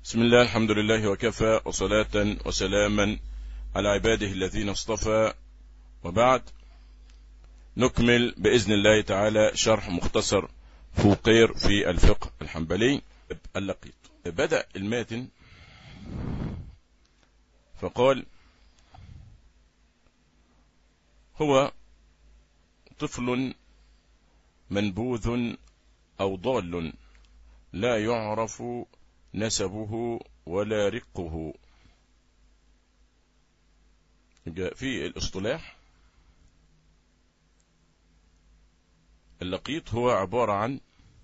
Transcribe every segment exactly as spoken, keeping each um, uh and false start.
بسم الله، الحمد لله وكفى، وصلاة وسلاما على عباده الذين اصطفى، وبعد. نكمل بإذن الله تعالى شرح مختصر فوقير في الفقه الحنبلي اللقيط. بدأ الماتن فقال: هو طفل منبوذ أو ضال لا يعرف نسبه ولا رقه. في الاصطلاح اللقيط هو عبارة عن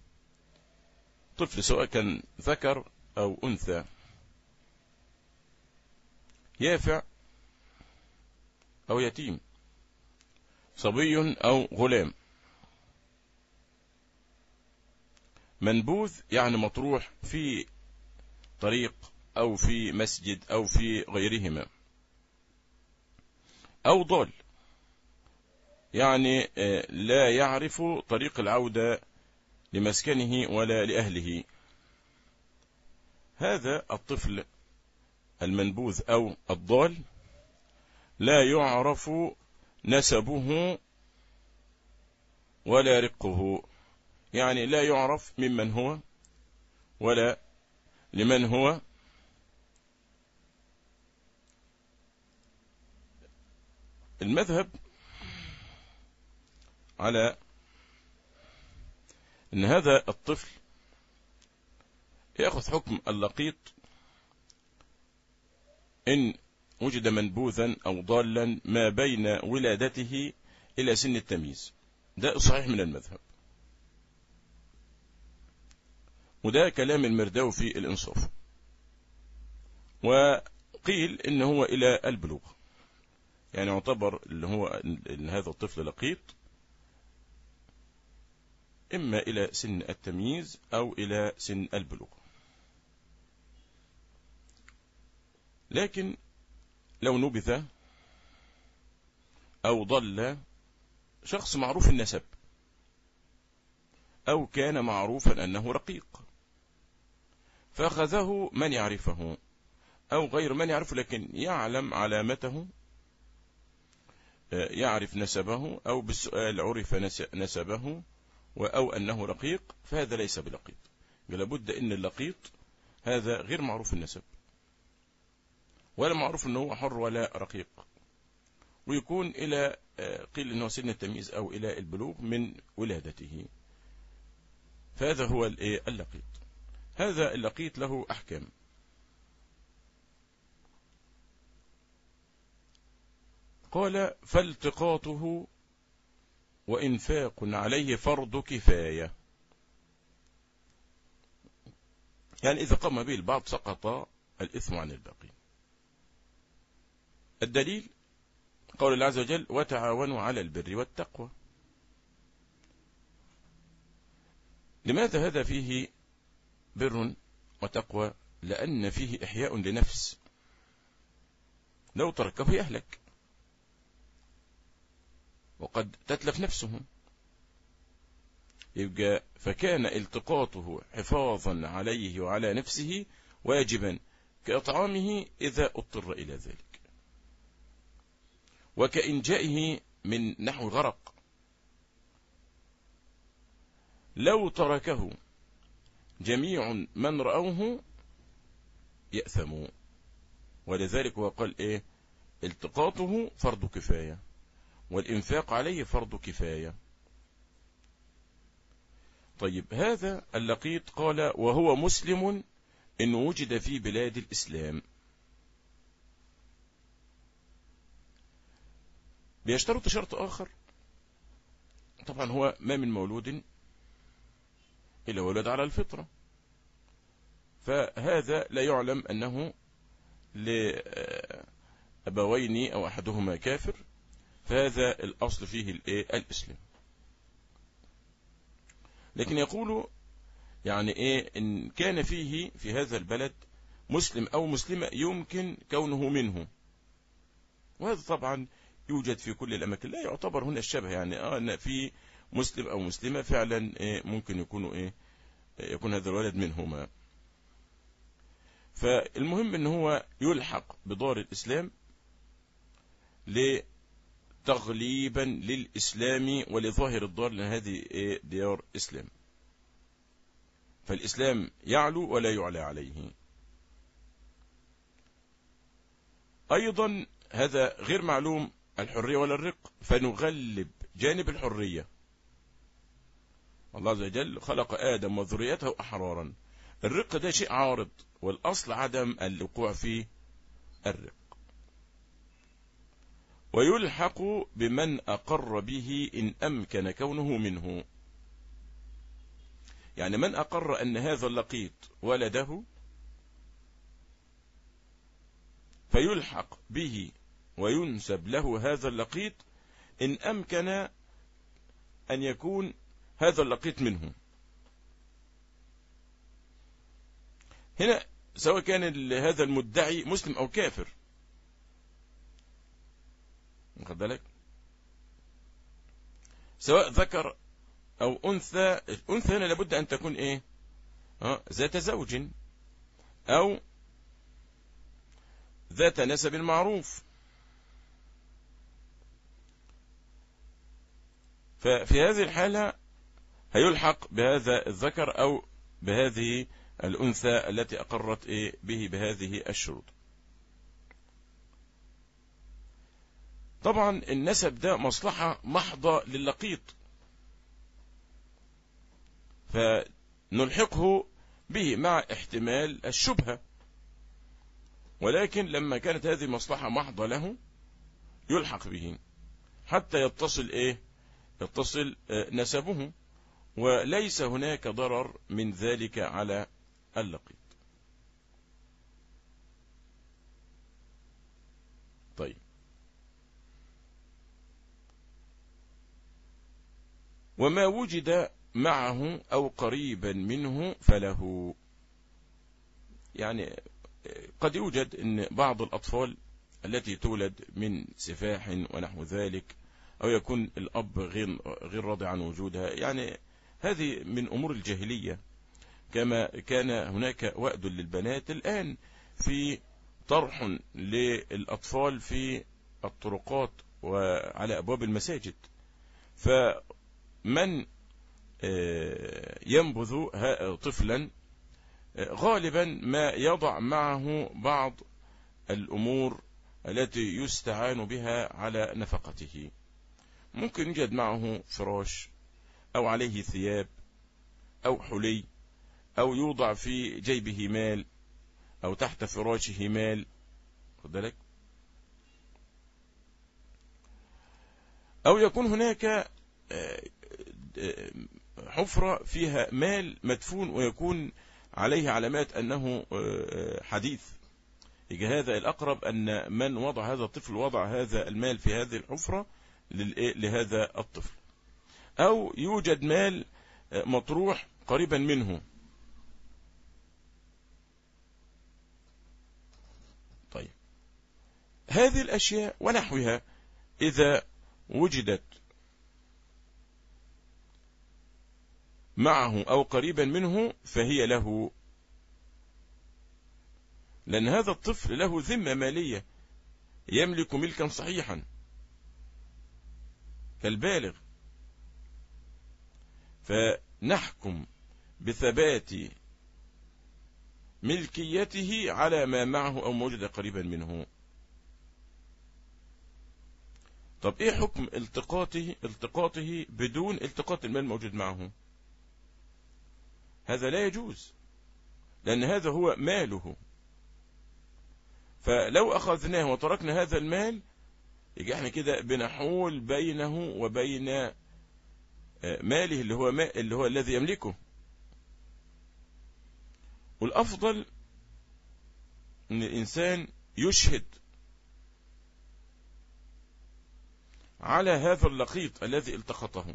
طفل سواء كان ذكر أو أنثى، يافع أو يتيم، صبي أو غلام، منبوذ يعني مطروح في طريق أو في مسجد أو في غيرهما، أو ضال يعني لا يعرف طريق العودة لمسكنه ولا لأهله. هذا الطفل المنبوذ أو الضال لا يعرف نسبه ولا رقه، يعني لا يعرف ممن هو ولا لمن هو. المذهب على أن هذا الطفل يأخذ حكم اللقيط إن وجد منبوذا أو ضالا ما بين ولادته إلى سن التمييز. ده صحيح من المذهب، وده كلام المرداوي في الإنصاف. وقيل إن هو إلى البلوغ، يعني يعتبر اللي هو إن هذا الطفل لقيط إما إلى سن التمييز أو إلى سن البلوغ. لكن لو نبذ أو ضل شخص معروف النسب، أو كان معروفا أنه رقيق، فأخذه من يعرفه أو غير من يعرفه، لكن يعلم علامته، يعرف نسبه، أو بالسؤال عرف نسبه أو أنه رقيق، فهذا ليس بلقيط. لابد أن اللقيط هذا غير معروف النسب، ولا معروف أنه حر ولا رقيق، ويكون إلى قيل أنه سن التمييز أو إلى البلوغ من ولادته، فهذا هو اللقيط. هذا اللقيط له أحكام. قال: فالتقاطه وإنفاق عليه فرض كفاية، يعني إذا قام به البعض سقط الإثم عن الباقي. الدليل قول الله عز وجل: وتعاونوا على البر والتقوى. لماذا هذا فيه بر وتقوى؟ لأن فيه إحياء لنفس، لو تركه يهلك وقد تتلف نفسه. يبقى فكان التقاطه حفاظا عليه وعلى نفسه واجبا كإطعامه إذا اضطر إلى ذلك، وكإنجائه من نحو غرق. لو تركه جميع من رأوه يأثموا، ولذلك هو قال إيه؟ التقاطه فرض كفاية، والإنفاق عليه فرض كفاية. طيب، هذا اللقيط قال: وهو مسلم إن وجد في بلاد الإسلام. بيشترط شرط آخر، طبعا هو ما من مولود إلا ولد على الفطرة، فهذا لا يعلم أنه لأبوين أو أحدهما كافر، فهذا الأصل فيه الإسلام. لكن يقول يعني إيه إن كان فيه في هذا البلد مسلم أو مسلمة يمكن كونه منه، وهذا طبعا يوجد في كل الأماكن، لا يعتبر هنا الشبه، يعني آه أن في مسلم أو مسلمة فعلا إيه ممكن يكونوا إيه يكون هذا الولد منهما. فالمهم ان هو يلحق بدار الإسلام لتغليبا للإسلام ولظاهر الدار، لأن هذه ديار إسلام، فالإسلام يعلو ولا يعلى عليه. أيضا هذا غير معلوم الحرية ولا الرق، فنغلب جانب الحرية. الله عز وجل خلق آدم وذريته أحرارا، الرق ده شيء عارض، والأصل عدم الوقوع في الرق. ويلحق بمن أقر به إن أمكن كونه منه، يعني من أقر أن هذا اللقيط ولده فيلحق به وينسب له هذا اللقيط إن أمكن أن يكون هذا اللقيط منه. هنا سواء كان هذا المدعي مسلم أو كافر، واخد بالك، سواء ذكر أو أنثى. الأنثى هنا لابد أن تكون إيه؟ أه؟ ذات زوج أو ذات نسب معروف. ففي هذه الحالة هيلحق بهذا الذكر أو بهذه الأنثى التي أقرت إيه به بهذه الشروط. طبعا النسب ده مصلحة محضة للقيط، فنلحقه به مع احتمال الشبهة، ولكن لما كانت هذه مصلحة محضة له يلحق به حتى يتصل إيه يتصل نسبه، وليس هناك ضرر من ذلك على اللقيط. طيب، وما وجد معه أو قريبا منه فله. يعني قد يوجد أن بعض الأطفال التي تولد من سفاح ونحو ذلك، أو يكون الأب غير غير راضي عن وجودها، يعني هذه من أمور الجاهلية. كما كان هناك وأد للبنات، الآن في طرح للأطفال في الطرقات وعلى أبواب المساجد، فمن ينبذ طفلا غالبا ما يضع معه بعض الأمور التي يستعان بها على نفقته. ممكن يوجد معه فراش أو عليه ثياب أو حلي، أو يوضع في جيبه مال، أو تحت فراشه مال، خد بالك، أو يكون هناك حفرة فيها مال مدفون ويكون عليه علامات أنه حديث. يجي هذا الأقرب أن من وضع هذا الطفل وضع هذا المال في هذه الحفرة لهذا الطفل، أو يوجد مال مطروح قريبا منه. طيب، هذه الأشياء ونحوها إذا وجدت معه أو قريبا منه فهي له، لأن هذا الطفل له ذمة مالية، يملك ملكا صحيحا كالبالغ، فنحكم بثبات ملكيته على ما معه أو موجود قريبا منه. طب إيه حكم التقاطه التقاطه بدون التقاط المال الموجود معه؟ هذا لا يجوز، لأن هذا هو ماله، فلو أخذناه وتركنا هذا المال يجي احنا كده بنحول بينه وبين ماله اللي هو ما اللي هو الذي يملكه. والأفضل أن الإنسان يشهد على هذا اللقيط الذي التقطه،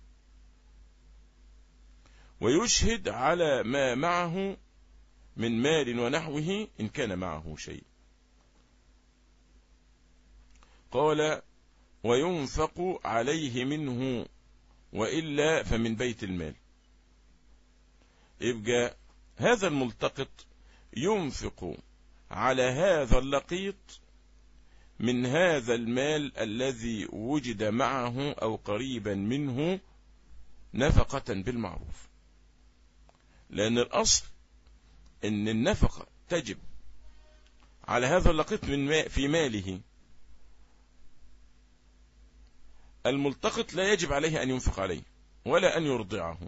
ويشهد على ما معه من مال ونحوه إن كان معه شيء. قال: وينفق عليه منه وإلا فمن بيت المال. يبقى هذا الملتقط ينفق على هذا اللقيط من هذا المال الذي وجد معه أو قريبا منه نفقة بالمعروف. لأن الأصل أن النفقة تجب على هذا اللقيط من في ماله، الملتقط لا يجب عليه أن ينفق عليه ولا أن يرضعه.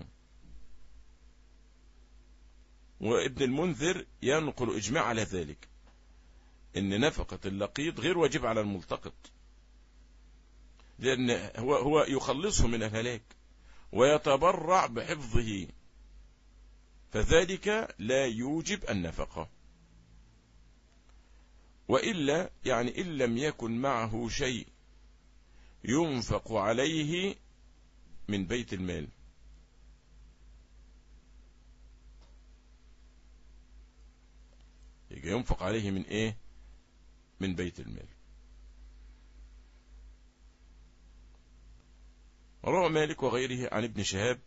وابن المنذر ينقل إجماع على ذلك، إن نفقة اللقيط غير واجب على الملتقط، لأن هو هو يخلصه من الهلاك ويتبرع بحفظه، فذلك لا يوجب النفقة. وإلا يعني إن لم يكن معه شيء ينفق عليه من بيت المال، يجي ينفق عليه من إيه؟ من بيت المال. روى مالك وغيره عن ابن شهاب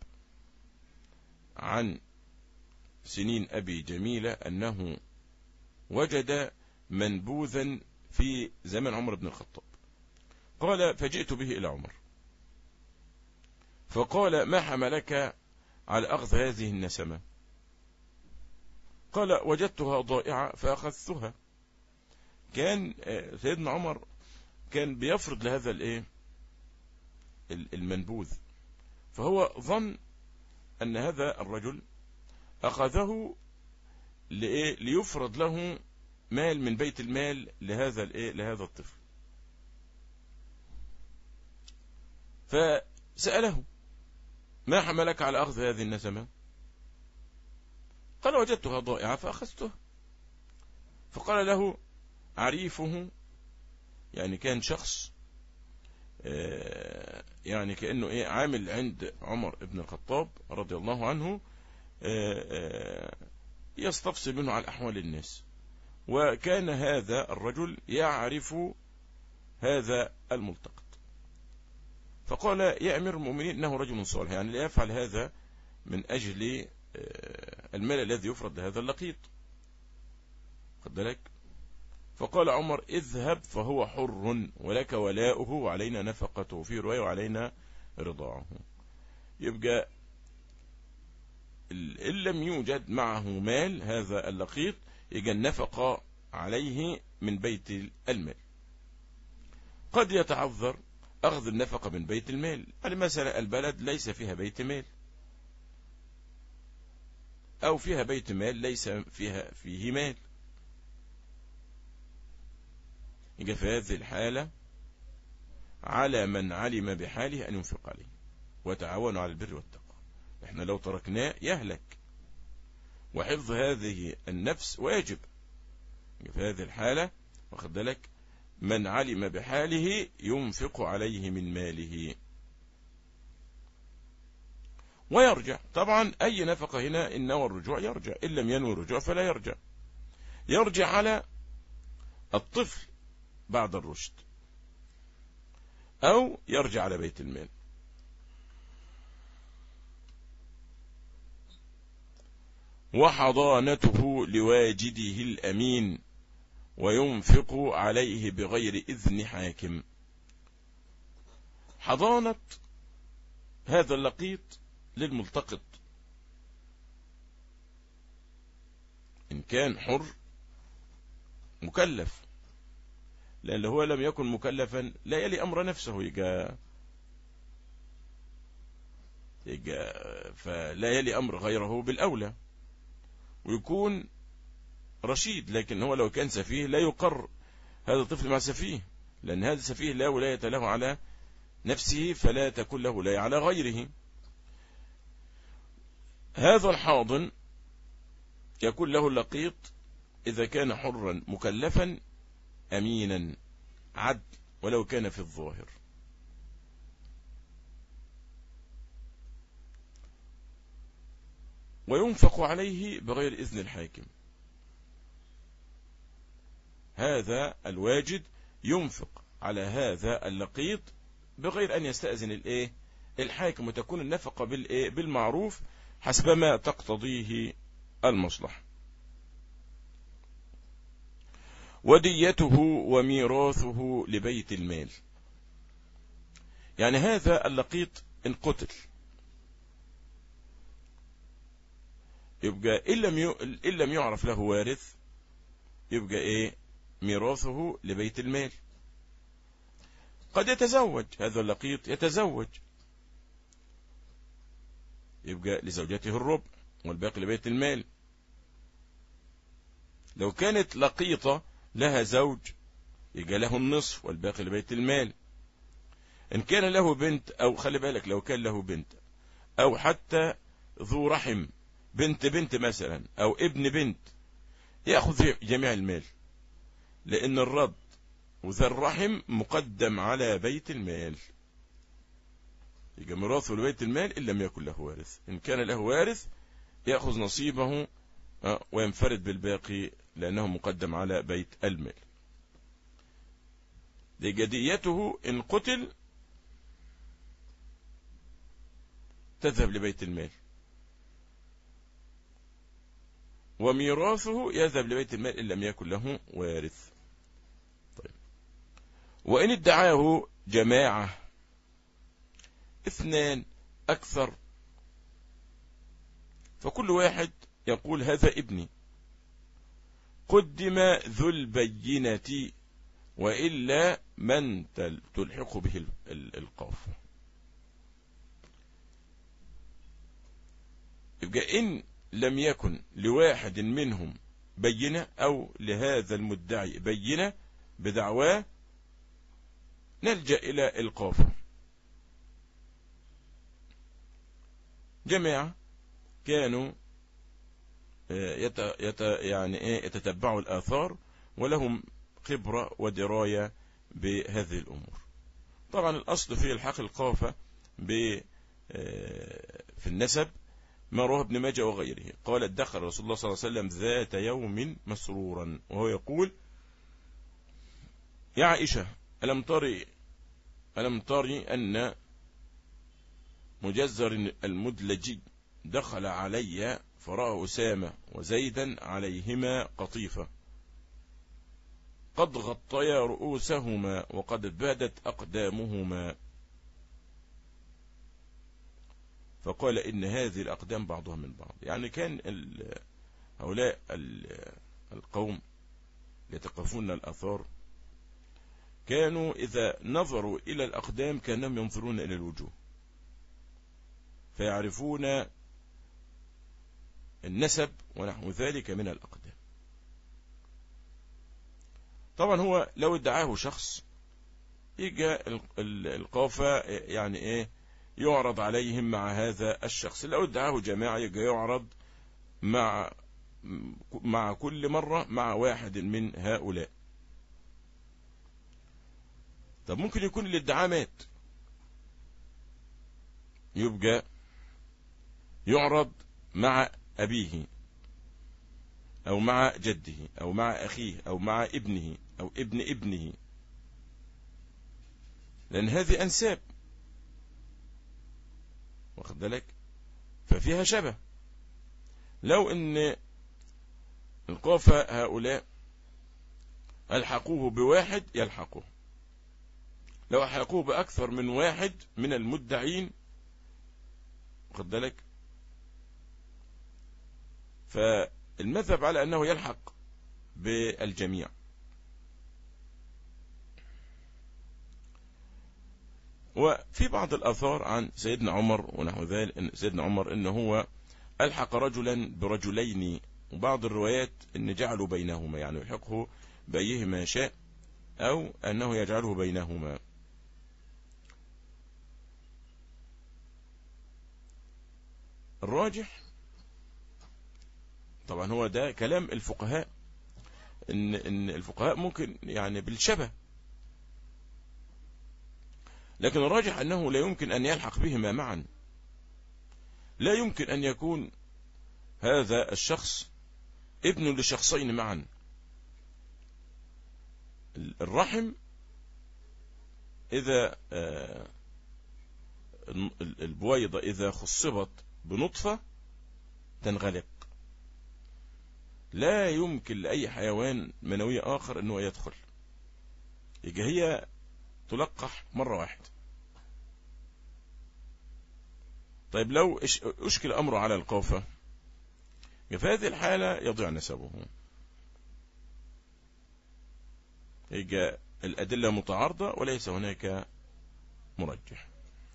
عن سنين أبي جميلة أنه وجد منبوذا في زمن عمر بن الخطاب، قال فجئت به إلى عمر فقال ما حملك على أخذ هذه النسمة؟ قال وجدتها ضائعة فأخذتها. كان سيدنا عمر كان بيفرض لهذا الايه المنبوذ، فهو ظن أن هذا الرجل أخذه لإيه؟ ليفرض له مال من بيت المال لهذا الايه لهذا الطفل. فسأله ما حملك على أخذ هذه النسمة؟ قال وجدتها ضائعة فأخذتها. فقال له عريفه، يعني كان شخص يعني كأنه إيه عامل عند عمر بن الخطاب رضي الله عنه، يستفسر منه على أحوال الناس، وكان هذا الرجل يعرف هذا الملتقط. فقال يا أمير المؤمنين إنه رجل صالح، يعني لا يفعل هذا من أجل المال الذي يفرض لهذا اللقيط، خد بالك. فقال عمر اذهب فهو حر ولك ولاؤه وعلينا نفقته، في رواية وعلينا رضاعه. يبقى إن لم يوجد معه مال هذا اللقيط يجي النفقة عليه من بيت المال. قد يتعذر أخذ النفقة من بيت المال، يعني مثلا البلد ليس فيها بيت مال، أو فيها بيت مال ليس فيها فيه مال، يجي في هذه الحالة على من علم بحاله أن ينفق عليه، وتعاونوا على البر والتقوى. احنا لو تركناه يهلك، وحفظ هذه النفس واجب. في هذه الحالة واخد بالك من علم بحاله ينفق عليه من ماله ويرجع. طبعا أي نفقة هنا إن نوى الرجوع يرجع، إن لم ينوي الرجوع فلا يرجع. يرجع على الطفل بعد الرشد، أو يرجع على بيت المال. وحضانته لواجده الأمين وينفق عليه بغير إذن حاكم. حضانة هذا اللقيط للملتقط إن كان حر مكلف، لأن هو لم يكن مكلفا لا يلي أمر نفسه، يجا يجا فلا يلي أمر غيره بالأولى، ويكون رشيد. لكن هو لو كان سفيه لا يقر هذا الطفل مع سفيه، لأن هذا السفيه لا ولاية له على نفسه، فلا تكون له ولاية على غيره. هذا الحاضن يكون له اللقيط إذا كان حرا مكلفا أمينا عدل ولو كان في الظاهر. وينفق عليه بغير إذن الحاكم. هذا الواجد ينفق على هذا اللقيط بغير أن يستأذن الإيه الحاكم، وتكون النفقة بالإيه بالمعروف حسب ما تقتضيه المصلحة. وديته وميراثه لبيت المال. يعني هذا اللقيط إن قتل يبقى إن لم إن لم يعرف له وارث يبقى إيه؟ ميراثه لبيت المال. قد يتزوج هذا اللقيط، يتزوج يبقى لزوجته الربع والباقي لبيت المال. لو كانت لقيطة لها زوج يبقى له النصف والباقي لبيت المال. إن كان له بنت، أو خلي بالك لو كان له بنت أو حتى ذو رحم، بنت بنت مثلا أو ابن بنت، يأخذ جميع المال، لأن الرد وذا الرحم مقدم على بيت المال. يبقى ميراثه لبيت المال إن لم يكن له وارث. إن كان له وارث يأخذ نصيبه وينفرد بالباقي لأنه مقدم على بيت المال. لجديته إن قتل تذهب لبيت المال، وميراثه يذهب لبيت المال إن لم يكن له وارث. طيب. وإن ادعاه جماعة، اثنان أكثر، فكل واحد يقول هذا ابني، قدم ذو البينة وإلا من تلحق به القاف. يبقى إن لم يكن لواحد منهم بينة أو لهذا المدعي بينة بدعواه نلجأ إلى القاف. جماعة كانوا يت يت يعني إيه يتتبعوا الآثار ولهم خبرة ودراية بهذه الأمور. طبعا الأصل في الحق القافة في النسب ما رواه ابن ماجه وغيره. قال دخل رسول الله صلى الله عليه وسلم ذات يوم مسرورا وهو يقول يا عائشة ألم تري ألم تري أن مجزر المدلجي دخل علي فرأى أسامة وزيدا عليهما قطيفة قد غطيا رؤوسهما وقد بادت أقدامهما، فقال إن هذه الأقدام بعضها من بعض. يعني كان هؤلاء القوم يتقفون الآثار كانوا إذا نظروا إلى الأقدام كانهم ينظرون إلى الوجوه فيعرفون النسب ونحو ذلك من الأقدام. طبعا هو لو ادعاه شخص يجي القافة يعني ايه يعرض عليهم مع هذا الشخص. لو ادعاه جماعة يجي يعرض مع مع كل مرة مع واحد من هؤلاء. طب ممكن يكون الادعاء مات، يبقى يعرض مع أبيه أو مع جده أو مع أخيه أو مع ابنه أو ابن ابنه، لأن هذه أنساب واخد بالك ففيها شبه. لو أن القافة هؤلاء ألحقوه بواحد يلحقوه، لو ألحقوه بأكثر من واحد من المدعين واخد بالك فالمذهب على أنه يلحق بالجميع. وفي بعض الآثار عن سيدنا عمر ونحو ذلك إن سيدنا عمر إنه هو ألحق رجلا برجلين، وبعض الروايات إن جعلوا بينهما يعني يلحقه بأيهما شاء أو أنه يجعله بينهما. الراجح طبعا هو ده كلام الفقهاء إن إن الفقهاء ممكن يعني بالشبه، لكن الراجح أنه لا يمكن أن يلحق بهما معا. لا يمكن أن يكون هذا الشخص ابن لشخصين معا. الرحم إذا البويضة إذا خصبت بنطفة تنغلق، لا يمكن لأي حيوان منوي آخر أنه يدخل، يجي هي تلقح مرة واحدة. طيب لو أشكل أمره على القوفة، في هذه الحالة يضيع نسبه. يجي الأدلة متعارضة وليس هناك مرجح.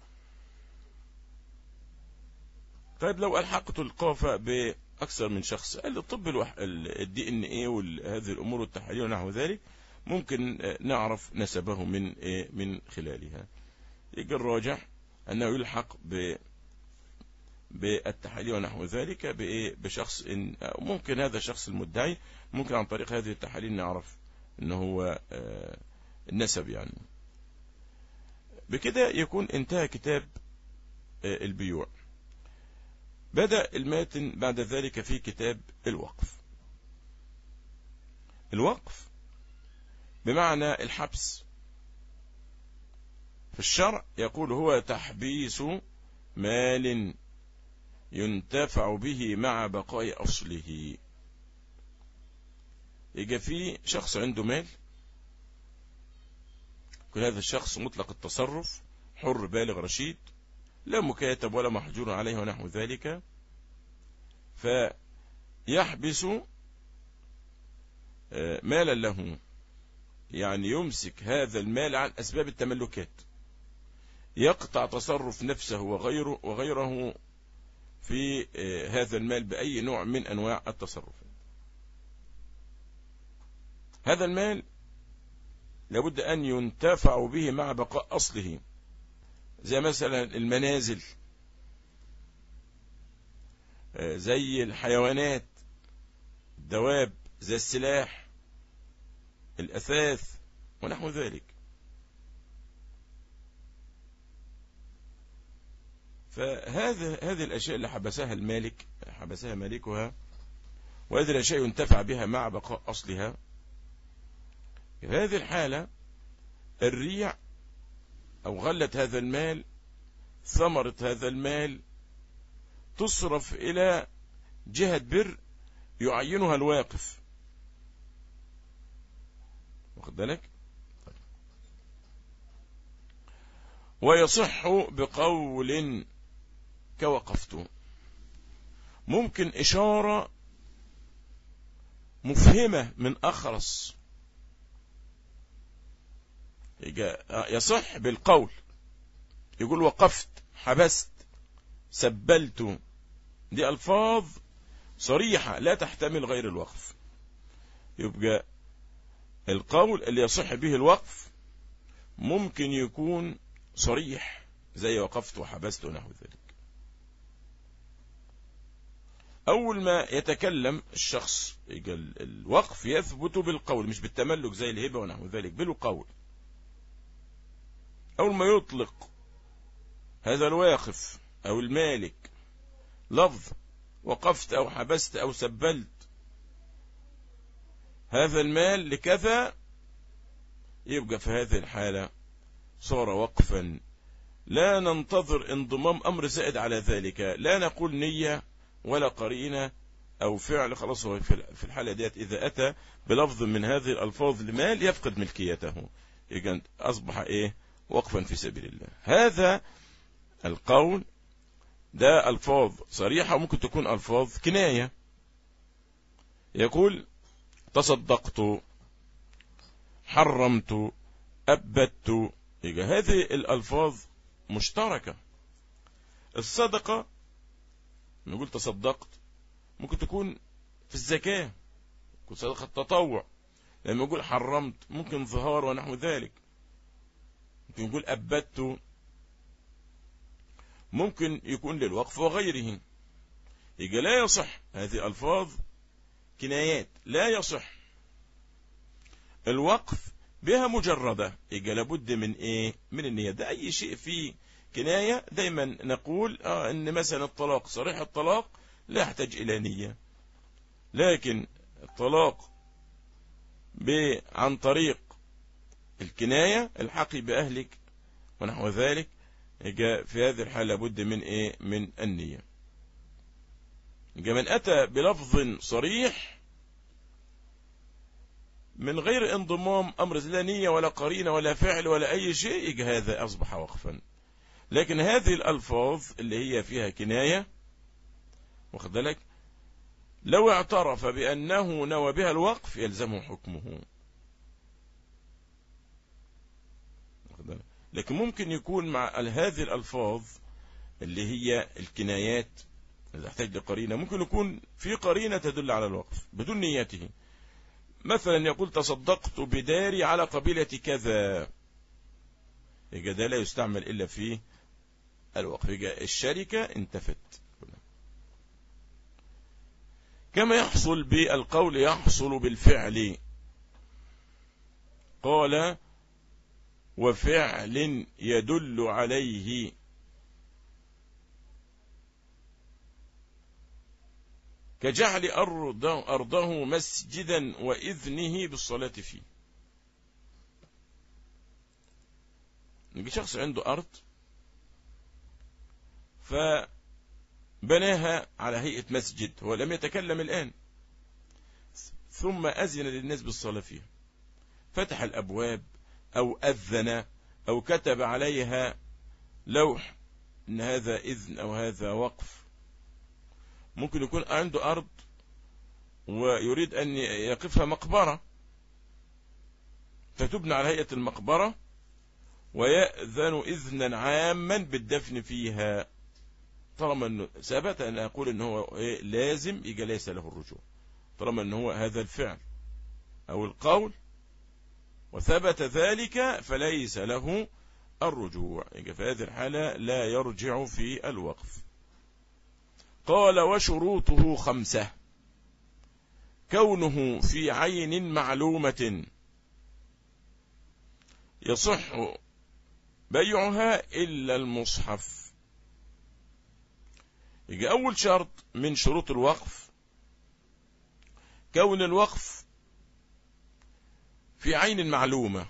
طيب لو ألحقت القوفة بأكثر من شخص، الطب الدي ان ايه وهذه الأمور والتحاليل ونحو ذلك ممكن نعرف نسبه من إيه من خلالها. يجي الراجح أنه يلحق ب بالتحاليل ونحو ذلك بإيه بشخص إن ممكن هذا الشخص المدعي ممكن عن طريق هذه التحاليل نعرف أنه هو النسب يعني. بكده يكون انتهى كتاب البيوع. بدأ الماتن بعد ذلك في كتاب الوقف. الوقف بمعنى الحبس في الشرع، يقول هو تحبيس مال ينتفع به مع بقاء أصله. يجي في شخص عنده مال، كل هذا الشخص مطلق التصرف، حر بالغ رشيد، لا مكاتب ولا محجور عليه ونحو ذلك، فيحبس مالا له، يعني يمسك هذا المال عن أسباب التملكات، يقطع تصرف نفسه وغيره وغيره في هذا المال بأي نوع من أنواع التصرف. هذا المال لابد أن ينتفع به مع بقاء أصله، زي مثلا المنازل، زي الحيوانات، الدواب، زي السلاح، الأثاث ونحو ذلك. فهذا هذه الأشياء اللي حبسها المالك حبسها مالكها، وهذه الأشياء ينتفع بها مع بقاء أصلها. في هذه الحالة الريع أو غلة هذا المال، ثمرة هذا المال تصرف إلى جهة بر يعينها الواقف، واخد بالك؟ ويصح بقول كوقفته. ممكن إشارة مفهمة من أخرس، يصح بالقول، يقول وقفت، حبست، سبلت، دي ألفاظ صريحة لا تحتمل غير الوقف. يبقى القول اللي يصح به الوقف ممكن يكون صريح، زي وقفت وحبست ونحو ذلك. أول ما يتكلم الشخص الوقف يثبت بالقول، مش بالتملك زي الهبة ونحو ذلك، بالقول. أول ما يطلق هذا الواقف أو المالك لفظ وقفت أو حبست أو سبلت هذا المال لكذا، يبقى في هذه الحالة صار وقفا، لا ننتظر انضمام أمر زائد على ذلك، لا نقول نية ولا قرينة أو فعل. خلاص هو في الحالة ديت إذا أتى بلفظ من هذه الألفاظ لمال يفقد ملكيته، يبقى أصبح إيه؟ وقفا في سبيل الله. هذا القول ده ألفاظ صريحة وممكن تكون ألفاظ كناية. يقول تصدقت، حرمت، أبدت، يبقى هذه الألفاظ مشتركة. الصدقة نقول تصدقت، ممكن تكون في الزكاة، ممكن صدقة تطوع. لما يقول حرمت ممكن ظهار ونحو ذلك. ممكن يقول أبدت، ممكن يكون للوقف وغيره. يبقى لا يصح، هذه ألفاظ كنايات لا يصح الوقف بها مجردة. يبقى لابد من إيه؟ من النية. ده أي شيء فيه كناية دايما نقول آه إن مثلا الطلاق صريح الطلاق لا يحتاج إلى نية، لكن الطلاق عن طريق الكناية الحقي بأهلك ونحو ذلك، يبقى في هذه الحالة لابد من إيه؟ من النية. يبقى من أتى بلفظ صريح من غير انضمام أمر لا نية ولا قرينة ولا فعل ولا أي شيء، يجي هذا أصبح وقفا. لكن هذه الألفاظ اللي هي فيها كناية، واخد بالك، لو اعترف بأنه نوى بها الوقف يلزمه حكمه. لكن ممكن يكون مع هذه الألفاظ اللي هي الكنايات اللي تحتاج لقرينة، ممكن يكون في قرينة تدل على الوقف بدون نيته. مثلا يقول تصدقت بداري على قبيلة كذا، يبقى ده لا يستعمل إلا في الوقف، يبقى الشركة انتفت. كما يحصل بالقول يحصل بالفعل. قال وفعل يدل عليه، كجعل أرضه, أرضه مسجدا وإذنه بالصلاة فيه. يجي شخص عنده أرض فبناها على هيئة مسجد، هو لم يتكلم الآن، ثم أذن للناس بالصلاة فيها، فتح الأبواب أو أذن أو كتب عليها لوح إن هذا إذن أو هذا وقف. ممكن يكون عنده أرض ويريد أن يقفها مقبرة، فتبنى على هيئة المقبرة ويأذن إذنا عاما بالدفن فيها. طالما أنه ثبت أن أقول أنه لازم، يجي ليس له الرجوع، طالما أنه هذا الفعل أو القول وثبت ذلك فليس له الرجوع، يجي في هذه الحالة لا يرجع في الوقف. قال وشروطه خمسة: كونه في عين معلومة يصح بيعها إلا المصحف. يجي أول شرط من شروط الوقف كون الوقف في عين معلومة.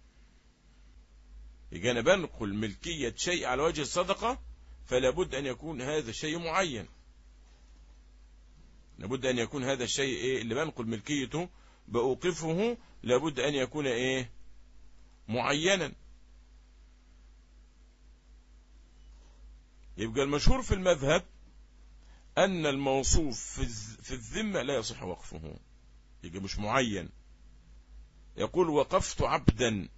يجي أنا بنقل ملكية شيء على وجه الصدقة، فلا بد أن يكون هذا الشيء معين، لابد أن يكون هذا الشيء إيه اللي بنقل ملكيته بأوقفه، لابد أن يكون إيه معينا. يبقى المشهور في المذهب أن الموصوف في الذمة لا يصح وقفه، يبقى مش معين. يقول وقفت عبدا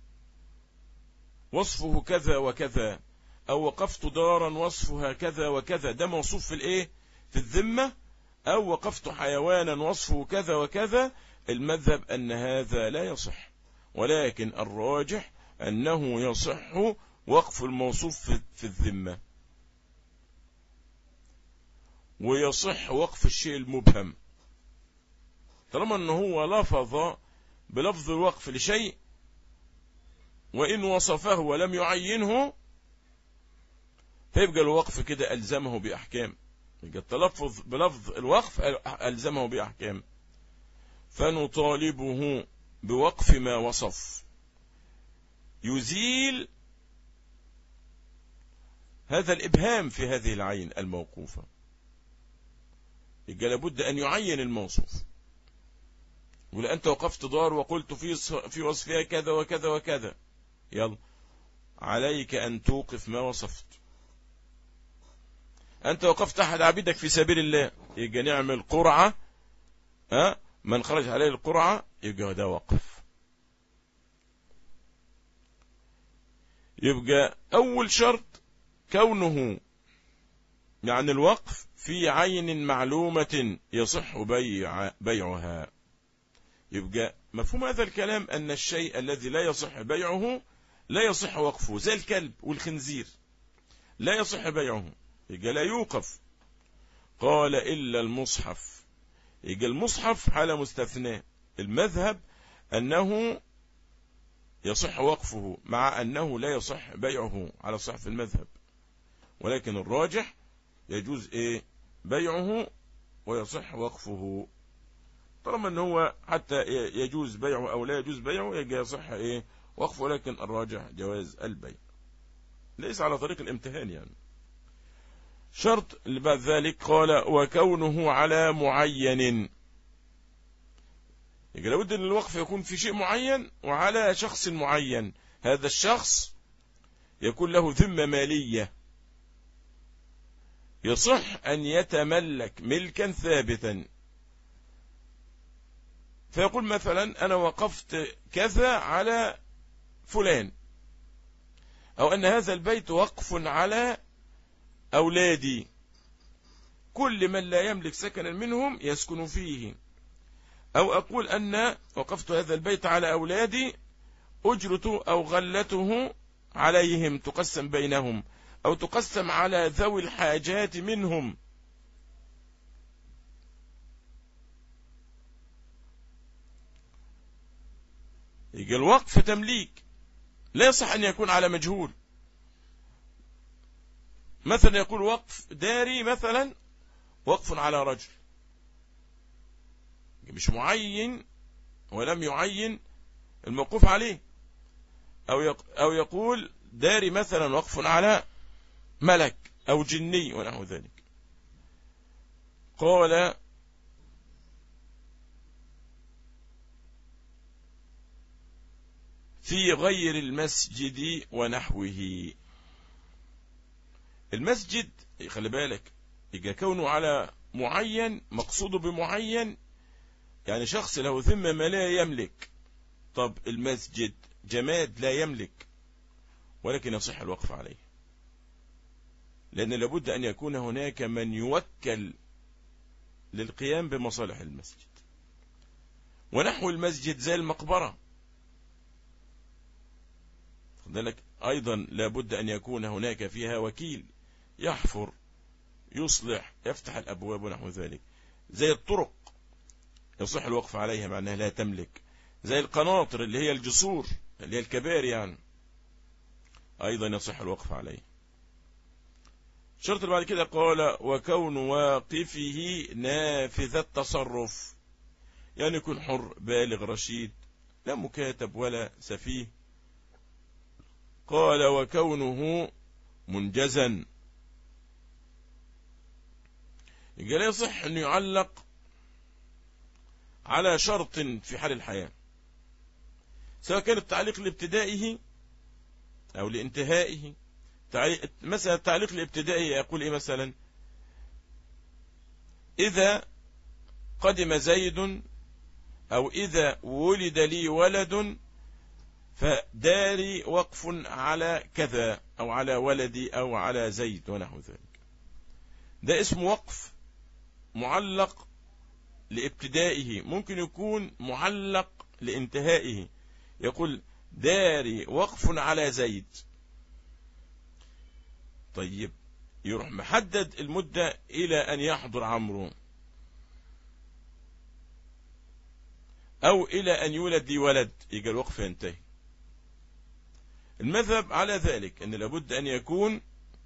وصفه كذا وكذا، أو وقفت دارا وصفها كذا وكذا، ده موصوف في الإيه في الذمة، أو وقفت حيوانا وصفه كذا وكذا. المذهب أن هذا لا يصح، ولكن الراجح أنه يصح وقف الموصوف في الذمة، ويصح وقف الشيء المبهم طالما أنه هو لفظ بلفظ الوقف لشيء، وإن وصفه ولم يعينه فيبقى الوقف كده ألزمه بأحكام، يبقى التلفظ بلفظ الوقف ألزمه بأحكام. فنطالبه بوقف ما وصف يزيل هذا الإبهام في هذه العين الموقوفة. يبقى لابد أن يعين الموصوف، ولا أنت وقفت دار وقلت في في وصفها كذا وكذا وكذا، يلا عليك أن توقف ما وصفت. أنت وقفت أحد عبيدك في سبيل الله، يبقى نعمل قرعة، ها من خرج عليه القرعة يبقى ده وقف. يبقى أول شرط كونه يعني الوقف في عين معلومة يصح بيع بيعها. يبقى مفهوم هذا الكلام أن الشيء الذي لا يصح بيعه لا يصح وقفه، زي الكلب والخنزير لا يصح بيعه، يبقى لا يوقف. قال إلا المصحف، يبقى المصحف حالة مستثناء. المذهب أنه يصح وقفه، مع أنه لا يصح بيعه على صحف المذهب، ولكن الراجح يجوز إيه بيعه ويصح وقفه. طالما أنه هو حتى يجوز بيعه أو لا يجوز بيعه يجي يصح إيه وقفه، ولكن الراجح جواز البيع، ليس على طريق الامتهان يعني. شرط اللي بعد ذلك قال وكونه على معين، يبقى لابد أن الوقف يكون في شيء معين وعلى شخص معين، هذا الشخص يكون له ذمة مالية، يصح أن يتملك ملكا ثابتا، فيقول مثلا أنا وقفت كذا على فلان، أو أن هذا البيت وقف على أولادي، كل من لا يملك سكنا منهم يسكن فيه، أو أقول أن وقفت هذا البيت على أولادي، أجرته أو غلته عليهم تقسم بينهم، أو تقسم على ذوي الحاجات منهم. يجي الوقف تمليك، لا يصح أن يكون على مجهول. مثلا يقول وقف داري مثلا وقف على رجل، مش معين ولم يعين الموقوف عليه، أو أو يقول داري مثلا وقف على ملك أو جني ونحو ذلك. قال في غير المسجد ونحوه. المسجد خلي بالك يجي كونه على معين، مقصوده بمعين يعني شخص له ذمة ما لا يملك. طب المسجد جماد لا يملك ولكن يصح الوقف عليه، لأن لابد أن يكون هناك من يوكل للقيام بمصالح المسجد. ونحو المسجد زي المقبرة ذلك أيضا لابد أن يكون هناك فيها وكيل يحفر يصلح يفتح الأبواب ونحو ذلك. زي الطرق يصح الوقف عليها مع أنها لا تملك. زي القناطر اللي هي الجسور اللي هي الكباري يعني أيضا يصح الوقف عليه. شرط بعد كده قال وكون واقفه نافذ التصرف، يعني يكون حر بالغ رشيد لا مكاتب ولا سفيه. قال وكونه منجزا، يبقى لا يصح أن يعلق على شرط في حال الحياة، سواء كان التعليق لابتدائه أو لانتهائه. مثلا التعليق الابتدائي يقول إيه مثلا إذا قدم زيد أو إذا ولد لي ولد فداري وقف على كذا أو على ولدي أو على زيد ونحو ذلك. ده اسم وقف معلق لابتدائه، ممكن يكون معلق لانتهائه. يقول داري وقف على زيد، طيب يروح محدد المدة إلى أن يحضر عمرو أو إلى أن يولد لي ولد، يجي الوقف ينتهي. المذهب على ذلك أن لابد أن يكون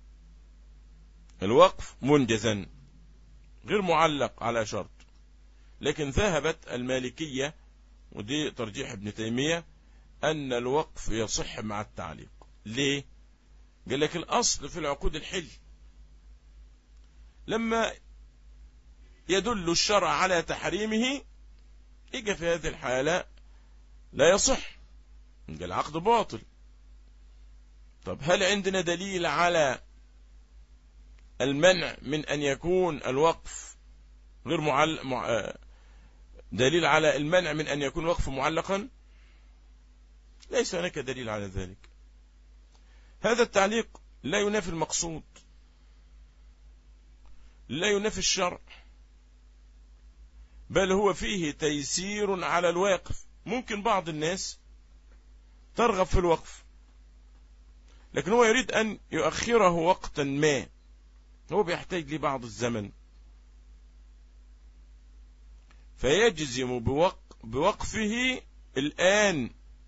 الوقف منجزا غير معلق على شرط. لكن ذهبت المالكية ودي ترجيح ابن تيمية أن الوقف يصح مع التعليق. ليه؟ قال لك الأصل في العقود الحل، لما يدل الشرع على تحريمه يجي في هذه الحالة لا يصح، قال العقد باطل. طب هل عندنا دليل على المنع من أن يكون الوقف غير معلق مع... دليل على المنع من أن يكون الوقف معلقا؟ ليس هناك دليل على ذلك. هذا التعليق لا ينافي المقصود، لا ينافي الشرع، بل هو فيه تيسير على الواقف. ممكن بعض الناس ترغب في الوقف لكن هو يريد أن يؤخره وقتا ما، هو بيحتاج لبعض الزمن، فيجزم بوقفه الآن،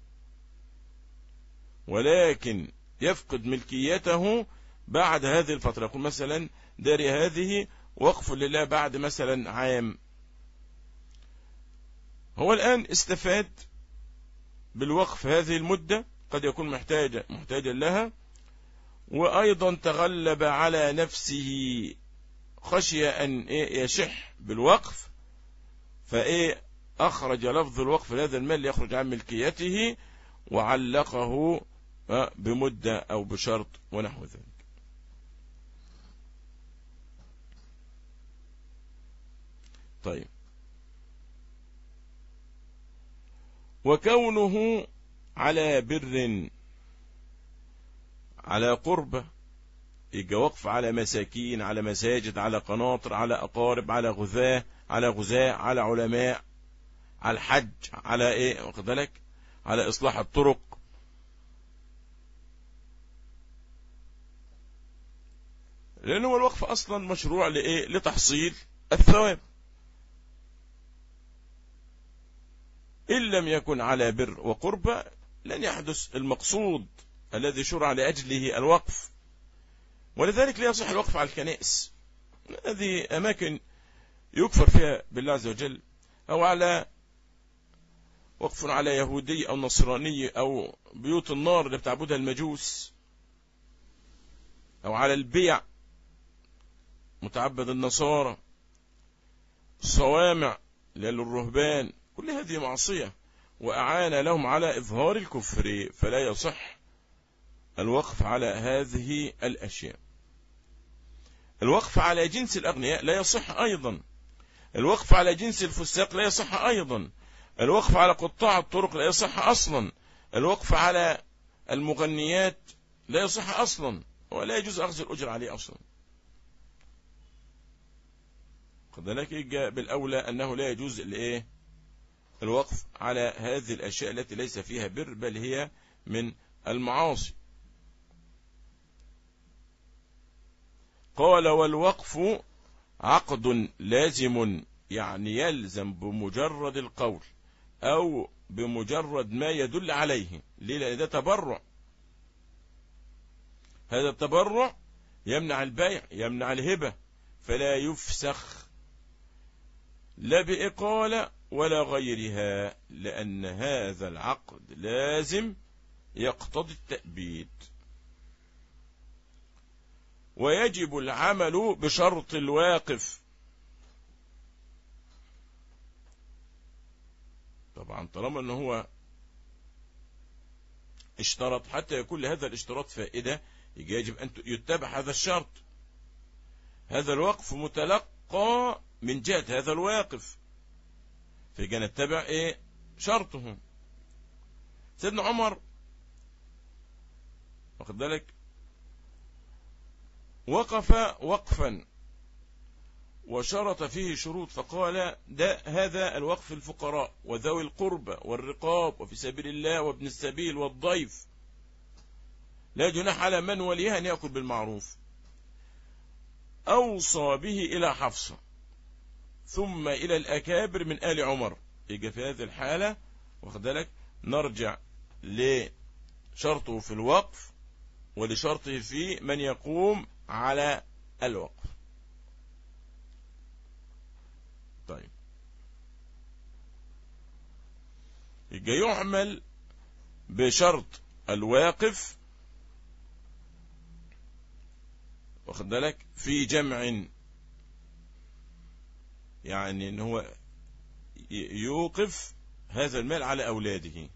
ولكن يفقد ملكيته بعد هذه الفترة. يقول مثلا داري هذه وقف لله بعد مثلا عام، هو الآن استفاد بالوقف هذه المدة، قد يكون محتاجا محتاجا لها، وأيضا تغلب على نفسه خشية أن يشح بالوقف، فإيه أخرج لفظ الوقف لهذا المال ليخرج عن ملكيته وعلقه بمدة أو بشرط ونحو ذلك. طيب، وكونه على بر، على قربة، يبقى وقف على مساكين، على مساجد، على قناطر، على أقارب، على غزاة، على غزاة، على علماء، على الحج، على ايه واخد بالك، على إصلاح الطرق. لأنه الوقف أصلا مشروع لإيه؟ لتحصيل الثواب. إن لم يكن على بر وقربة لن يحدث المقصود الذي شرع لأجله الوقف. ولذلك لا يصح الوقف على الكنائس، هذه أماكن يكفر فيها بالله عز وجل، أو على وقف على يهودي أو نصراني أو بيوت النار اللي بتعبدها المجوس، أو على البيع متعبد النصارى، الصوامع للرهبان، كل هذه معصية وأعان لهم على إظهار الكفر، فلا يصح الوقف على هذه الأشياء. الوقف على جنس الأغنياء لا يصح أيضا، الوقف على جنس الفساق لا يصح أيضا، الوقف على قطاع الطرق لا يصح أصلا، الوقف على المغنيات لا يصح أصلا، ولا يجوز أخذ الأجر عليه أصلا. قد لك بالأولى أنه لا يجوز الإيه؟ الوقف على هذه الأشياء التي ليس فيها بر، بل هي من المعاصي. قال: والوقف عقد لازم، يعني يلزم بمجرد القول أو بمجرد ما يدل عليه. ليه؟ لأن ده تبرع، هذا التبرع يمنع البيع، يمنع الهبة، فلا يفسخ لا بإقالة ولا غيرها، لأن هذا العقد لازم يقتضي التأبيد. ويجب العمل بشرط الواقف، طبعا طالما أنه هو اشترط، حتى يكون لهذا الاشتراط فائدة يجب أن يتبع هذا الشرط. هذا الوقف متلقى من جهة هذا الواقف، فيجي نتبع ايه شرطه. سيدنا عمر واخد بالك وقف وقفا وشرط فيه شروط، فقال: ده هذا الوقف الفقراء وذوي القربى والرقاب وفي سبيل الله وابن السبيل والضيف، لا جناح على من وليها أن يأكل بالمعروف. أوصى به إلى حفصة ثم إلى الأكابر من آل عمر. يجي في هذه الحالة واخد بالك نرجع لشرطه في الوقف ولشرطه في من يقوم على الوقف. طيب، يجي يعمل بشرط الواقف واخد بالك في جمع، يعني ان هو يوقف هذا المال على أولاده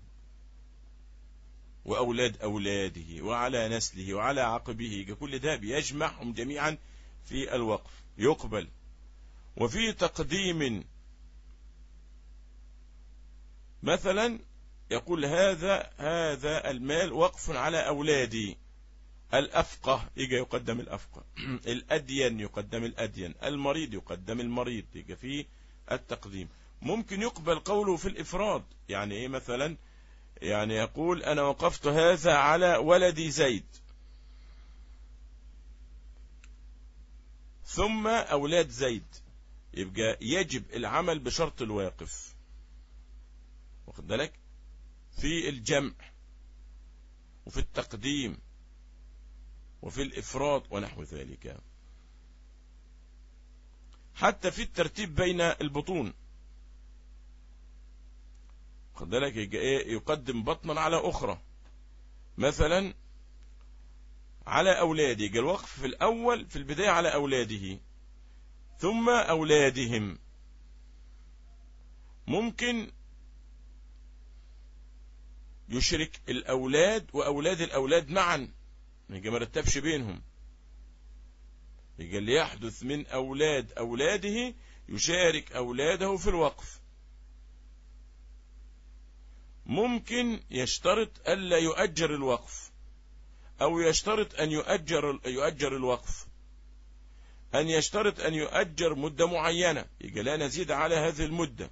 وأولاد أولاده وعلى نسله وعلى عقبه، كل ده بيجمعهم جميعا في الوقف يقبل. وفي تقديم مثلا يقول: هذا هذا المال وقف على أولادي، الأفقه يجي يقدم الأفقه، الأدين يقدم الأدين، المريض يقدم المريض، يجي فيه التقديم. ممكن يقبل قوله في الإفراد، يعني إيه مثلا؟ يعني يقول: أنا وقفت هذا على ولدي زيد ثم أولاد زيد، يبقى يجب العمل بشرط الواقف واخد بالك في الجمع وفي التقديم وفي الإفراد ونحو ذلك، حتى في الترتيب بين البطون خد بالك يقدم بطنا على أخرى، مثلا على أولاده، يجي الوقف في الأول في البداية على أولاده ثم أولادهم، ممكن يشرك الأولاد وأولاد الأولاد معا، يجي ما رتبش بينهم، يجي اللي يحدث من أولاد أولاده يشارك أولاده في الوقف. ممكن يشترط ألا يؤجر الوقف، أو يشترط أن يؤجر يؤجر الوقف، أن يشترط أن يؤجر مدة معينة، يجي لا نزيد على هذه المدة.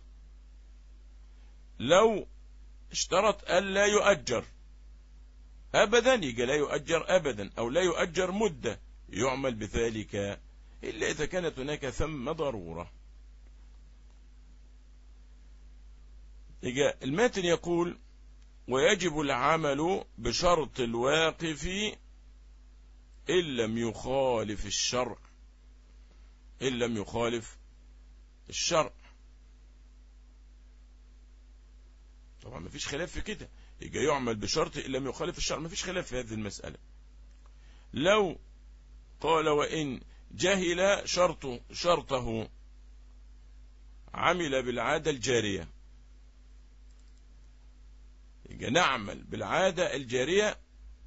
لو اشترط ألا يؤجر أبدا، يجي لا يؤجر أبدا، أو لا يؤجر مدة، يعمل بذلك إلا إذا كانت هناك ثم ضرورة. يجي الماتن يقول: ويجب العمل بشرط الواقف إن لم يخالف الشرع، إن لم يخالف الشرع. طبعا ما فيش خلاف في كده، يجي يعمل بشرط إن لم يخالف الشرع، ما فيش خلاف في هذه المسألة. لو قال: وإن جهل شرط شرطه عمل بالعادة الجارية، يجي نعمل بالعادة الجارية.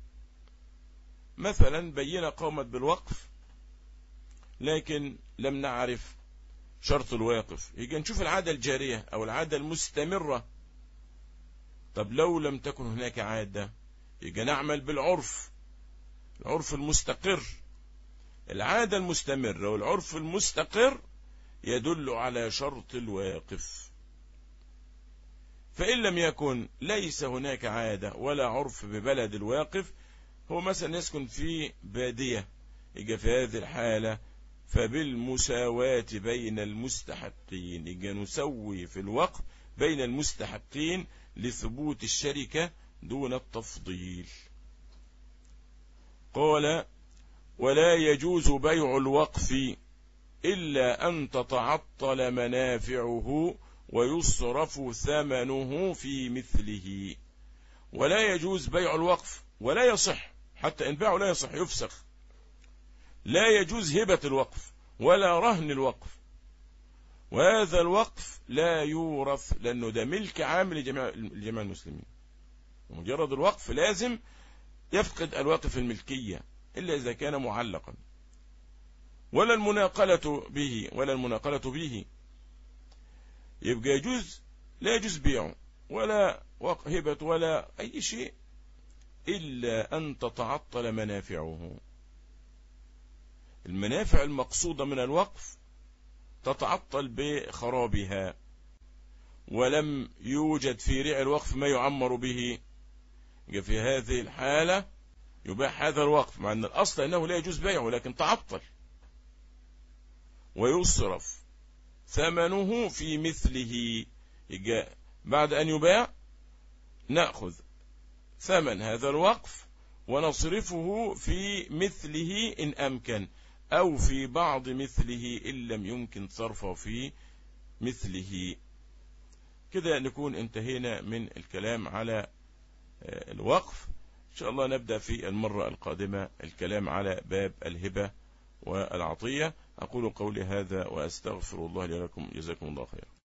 مثلا بينة قامت بالوقف لكن لم نعرف شرط الواقف، يجي نشوف العادة الجارية أو العادة المستمرة. طب لو لم تكن هناك عادة، يجي نعمل بالعرف، العرف المستقر. العادة المستمرة والعرف المستقر يدل على شرط الواقف. فإن لم يكن ليس هناك عادة ولا عرف ببلد الواقف، هو مثلا يسكن في بادية، يجي في هذه الحالة فبالمساواة بين المستحقين، يجي نسوي في الوقف بين المستحقين لثبوت الشركة دون التفضيل. قال: ولا يجوز بيع الوقف إلا أن تتعطل منافعه ويصرف ثمنه في مثله. ولا يجوز بيع الوقف، ولا يصح، حتى إن باعه لا يصح، يفسخ. لا يجوز هبة الوقف ولا رهن الوقف، وهذا الوقف لا يورث، لأنه ده ملك عام لجميع لجميع المسلمين. ومجرد الوقف لازم يفقد الواقف الملكية إلا إذا كان معلقا. ولا المناقلة به ولا المناقلة به يبقى يجوز، لا يجوز بيعه ولا هبة ولا أي شيء إلا أن تتعطل منافعه. المنافع المقصودة من الوقف تتعطل بخرابها، ولم يوجد في ريع الوقف ما يعمر به، في هذه الحالة يباح هذا الوقف، مع أن الأصل أنه لا يجوز بيعه لكن تعطل. ويصرف ثمنه في مثله، بعد أن يباع نأخذ ثمن هذا الوقف ونصرفه في مثله إن أمكن، أو في بعض مثله إن لم يمكن صرفه في مثله. كده نكون انتهينا من الكلام على الوقف. إن شاء الله نبدأ في المرة القادمة الكلام على باب الهبة والعطية. أقول قولي هذا وأستغفر الله لي ولكم، جزاكم الله خيرا.